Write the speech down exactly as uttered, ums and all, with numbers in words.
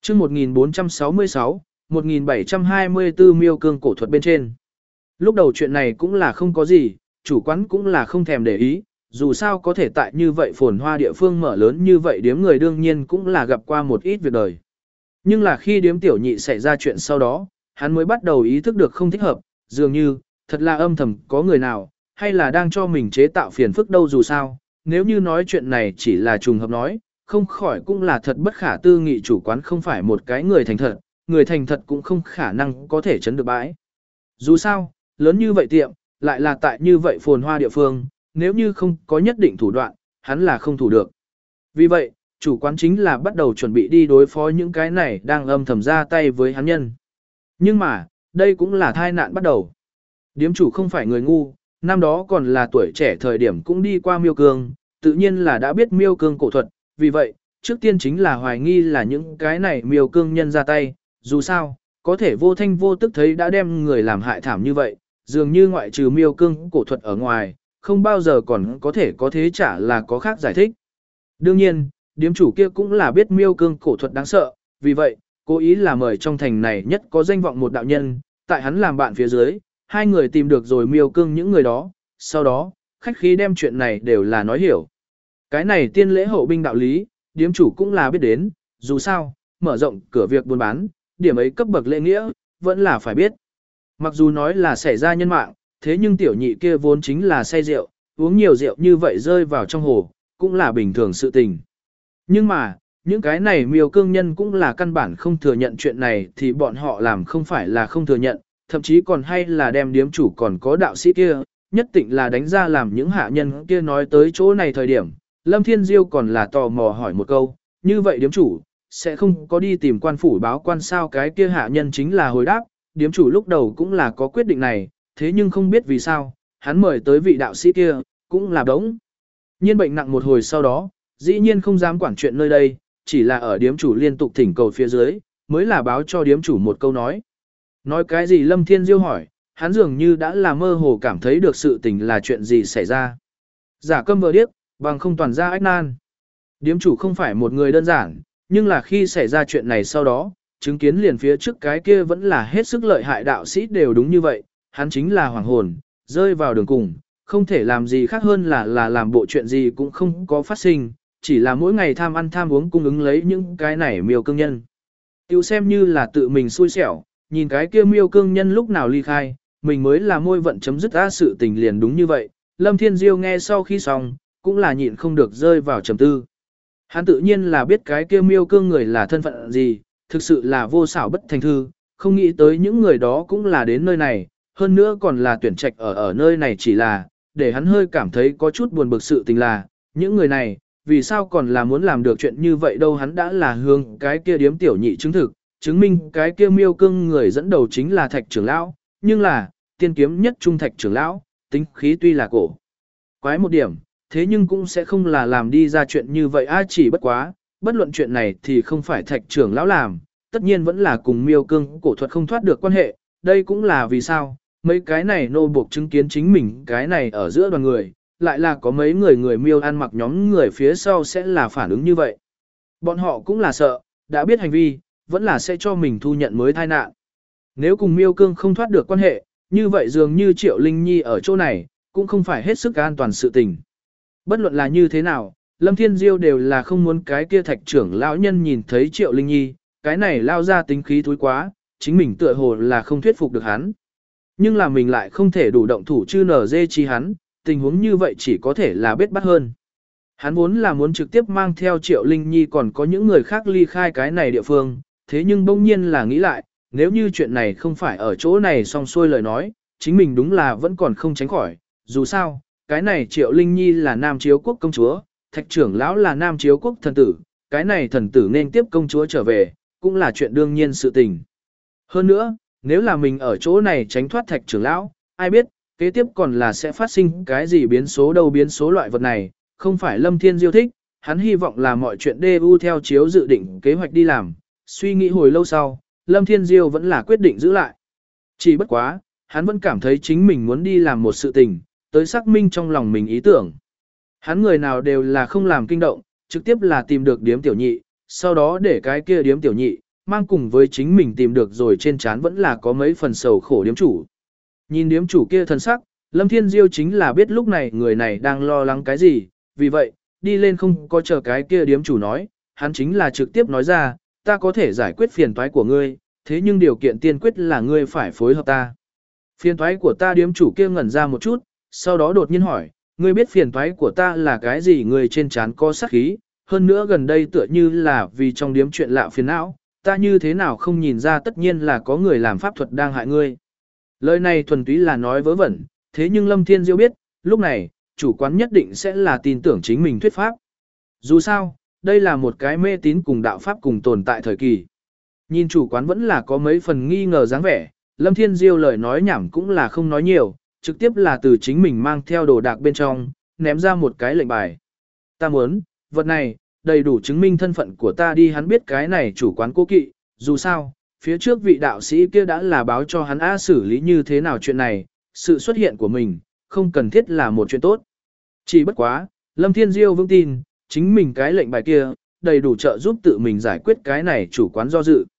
chương một nghìn bốn trăm sáu mươi sáu, một nghìn bảy trăm hai mươi tư miêu cương cổ thuật bên trên. Lúc đầu chuyện này cũng là không có gì, chủ quán cũng là không thèm để ý, dù sao có thể tại như vậy phồn hoa địa phương mở lớn như vậy điếm người đương nhiên cũng là gặp qua một ít việc đời. Nhưng là khi điếm tiểu nhị xảy ra chuyện sau đó, hắn mới bắt đầu ý thức được không thích hợp, dường như, thật là âm thầm có người nào, hay là đang cho mình chế tạo phiền phức đâu dù sao, nếu như nói chuyện này chỉ là trùng hợp nói, không khỏi cũng là thật bất khả tư nghị chủ quán không phải một cái người thành thật, người thành thật cũng không khả năng có thể chấn được bãi. Dù sao, lớn như vậy tiệm, lại là tại như vậy phồn hoa địa phương, nếu như không có nhất định thủ đoạn, hắn là không thủ được. Vì vậy, chủ quán chính là bắt đầu chuẩn bị đi đối phó những cái này đang âm thầm ra tay với hắn nhân. Nhưng mà, đây cũng là tai nạn bắt đầu. Điếm chủ không phải người ngu, năm đó còn là tuổi trẻ thời điểm cũng đi qua miêu cương, tự nhiên là đã biết miêu cương cổ thuật, vì vậy, trước tiên chính là hoài nghi là những cái này miêu cương nhân ra tay, dù sao, có thể vô thanh vô tức thấy đã đem người làm hại thảm như vậy, dường như ngoại trừ miêu cương cổ thuật ở ngoài, không bao giờ còn có thể có thế trả là có khác giải thích. Đương nhiên, điếm chủ kia cũng là biết miêu cương cổ thuật đáng sợ, vì vậy, cố ý là mời trong thành này nhất có danh vọng một đạo nhân, tại hắn làm bạn phía dưới, hai người tìm được rồi miêu cương những người đó, sau đó, khách khí đem chuyện này đều là nói hiểu. Cái này tiên lễ hậu binh đạo lý, điếm chủ cũng là biết đến, dù sao, mở rộng cửa việc buôn bán, điểm ấy cấp bậc lễ nghĩa, vẫn là phải biết. Mặc dù nói là xảy ra nhân mạng, thế nhưng tiểu nhị kia vốn chính là say rượu, uống nhiều rượu như vậy rơi vào trong hồ, cũng là bình thường sự tình. Nhưng mà, những cái này miêu cương nhân cũng là căn bản không thừa nhận chuyện này thì bọn họ làm không phải là không thừa nhận, thậm chí còn hay là đem điếm chủ còn có đạo sĩ kia, nhất định là đánh ra làm những hạ nhân kia nói tới chỗ này thời điểm. Lâm Thiên Diêu còn là tò mò hỏi một câu, như vậy điếm chủ, sẽ không có đi tìm quan phủ báo quan sao cái kia hạ nhân chính là hồi đáp, điếm chủ lúc đầu cũng là có quyết định này, thế nhưng không biết vì sao, hắn mời tới vị đạo sĩ kia, cũng là đống. Nhiên bệnh nặng một hồi sau đó, dĩ nhiên không dám quản chuyện nơi đây, chỉ là ở điếm chủ liên tục thỉnh cầu phía dưới, mới là báo cho điếm chủ một câu nói. Nói cái gì Lâm Thiên Diêu hỏi, hắn dường như đã là mơ hồ cảm thấy được sự tình là chuyện gì xảy ra. Giả câm vờ điếc, bằng không toàn ra ách nan. Điếm chủ không phải một người đơn giản, nhưng là khi xảy ra chuyện này sau đó, chứng kiến liền phía trước cái kia vẫn là hết sức lợi hại đạo sĩ đều đúng như vậy, hắn chính là hoàng hồn, rơi vào đường cùng, không thể làm gì khác hơn là là làm bộ chuyện gì cũng không có phát sinh, chỉ là mỗi ngày tham ăn tham uống cung ứng lấy những cái này miêu cương nhân. Tiêu xem như là tự mình xui xẻo, nhìn cái kia miêu cương nhân lúc nào ly khai, mình mới là môi vận chấm dứt ra sự tình liền đúng như vậy. Lâm Thiên Diêu nghe sau khi xong, cũng là nhịn không được rơi vào trầm tư. Hắn tự nhiên là biết cái kia miêu cương người là thân phận gì, thực sự là vô xảo bất thành thư, không nghĩ tới những người đó cũng là đến nơi này, hơn nữa còn là tuyển trạch ở ở nơi này chỉ là, để hắn hơi cảm thấy có chút buồn bực sự tình là, những người này, vì sao còn là muốn làm được chuyện như vậy đâu hắn đã là hướng cái kia điếm tiểu nhị chứng thực, chứng minh cái kia miêu cương người dẫn đầu chính là thạch trưởng lão, nhưng là, tiên kiếm nhất trung thạch trưởng lão, tính khí tuy là cổ. Quái một điểm, thế nhưng cũng sẽ không là làm đi ra chuyện như vậy a chỉ bất quá, bất luận chuyện này thì không phải thạch trưởng lão làm, tất nhiên vẫn là cùng miêu cương cổ thuật không thoát được quan hệ, đây cũng là vì sao, mấy cái này nô buộc chứng kiến chính mình cái này ở giữa đoàn người, lại là có mấy người người miêu ăn mặc nhóm người phía sau sẽ là phản ứng như vậy. Bọn họ cũng là sợ, đã biết hành vi, vẫn là sẽ cho mình thu nhận mới tai nạn. Nếu cùng miêu cương không thoát được quan hệ, như vậy dường như Triệu Linh Nhi ở chỗ này, cũng không phải hết sức an toàn sự tình. Bất luận là như thế nào, Lâm Thiên Diêu đều là không muốn cái kia thạch trưởng lão nhân nhìn thấy Triệu Linh Nhi, cái này lao ra tính khí thúi quá, chính mình tựa hồ là không thuyết phục được hắn. Nhưng là mình lại không thể đủ động thủ chư nở dê chi hắn, tình huống như vậy chỉ có thể là biết bắt hơn. Hắn vốn là muốn trực tiếp mang theo Triệu Linh Nhi còn có những người khác ly khai cái này địa phương, thế nhưng bỗng nhiên là nghĩ lại, nếu như chuyện này không phải ở chỗ này xong xuôi lời nói, chính mình đúng là vẫn còn không tránh khỏi, dù sao, cái này Triệu Linh Nhi là Nam Chiếu Quốc công chúa, thạch trưởng lão là Nam Chiếu Quốc thần tử, cái này thần tử nên tiếp công chúa trở về, cũng là chuyện đương nhiên sự tình. Hơn nữa, nếu là mình ở chỗ này tránh thoát thạch trưởng lão, ai biết, kế tiếp còn là sẽ phát sinh cái gì biến số đâu biến số loại vật này, không phải Lâm Thiên Diêu thích, hắn hy vọng là mọi chuyện đê u theo chiếu dự định kế hoạch đi làm, suy nghĩ hồi lâu sau, Lâm Thiên Diêu vẫn là quyết định giữ lại. Chỉ bất quá, hắn vẫn cảm thấy chính mình muốn đi làm một sự tình, tới xác minh trong lòng mình ý tưởng. Hắn người nào đều là không làm kinh động, trực tiếp là tìm được điếm tiểu nhị, sau đó để cái kia điếm tiểu nhị, mang cùng với chính mình tìm được rồi trên trán vẫn là có mấy phần sầu khổ điếm chủ. Nhìn điếm chủ kia thân sắc, Lâm Thiên Diêu chính là biết lúc này người này đang lo lắng cái gì, vì vậy, đi lên không có chờ cái kia điếm chủ nói, hắn chính là trực tiếp nói ra, ta có thể giải quyết phiền toái của ngươi, thế nhưng điều kiện tiên quyết là ngươi phải phối hợp ta. Phiền toái của ta điếm chủ kia ngẩn ra một chút, sau đó đột nhiên hỏi, ngươi biết phiền toái của ta là cái gì? Ngươi trên trán có sát khí, hơn nữa gần đây tựa như là vì trong điếm chuyện lạ phiền não, ta như thế nào không nhìn ra, tất nhiên là có người làm pháp thuật đang hại ngươi. Lời này thuần túy là nói vớ vẩn, thế nhưng Lâm Thiên Diêu biết, lúc này, chủ quán nhất định sẽ là tin tưởng chính mình thuyết pháp. Dù sao, đây là một cái mê tín cùng đạo pháp cùng tồn tại thời kỳ. Nhìn chủ quán vẫn là có mấy phần nghi ngờ dáng vẻ, Lâm Thiên Diêu lời nói nhảm cũng là không nói nhiều, trực tiếp là từ chính mình mang theo đồ đạc bên trong, ném ra một cái lệnh bài. Ta muốn, vật này, đầy đủ chứng minh thân phận của ta đi. Hắn biết cái này chủ quán cố kỵ, dù sao, phía trước vị đạo sĩ kia đã là báo cho hắn a xử lý như thế nào chuyện này, sự xuất hiện của mình, không cần thiết là một chuyện tốt. Chỉ bất quá, Lâm Thiên Diêu vững tin, chính mình cái lệnh bài kia, đầy đủ trợ giúp tự mình giải quyết cái này chủ quán do dự.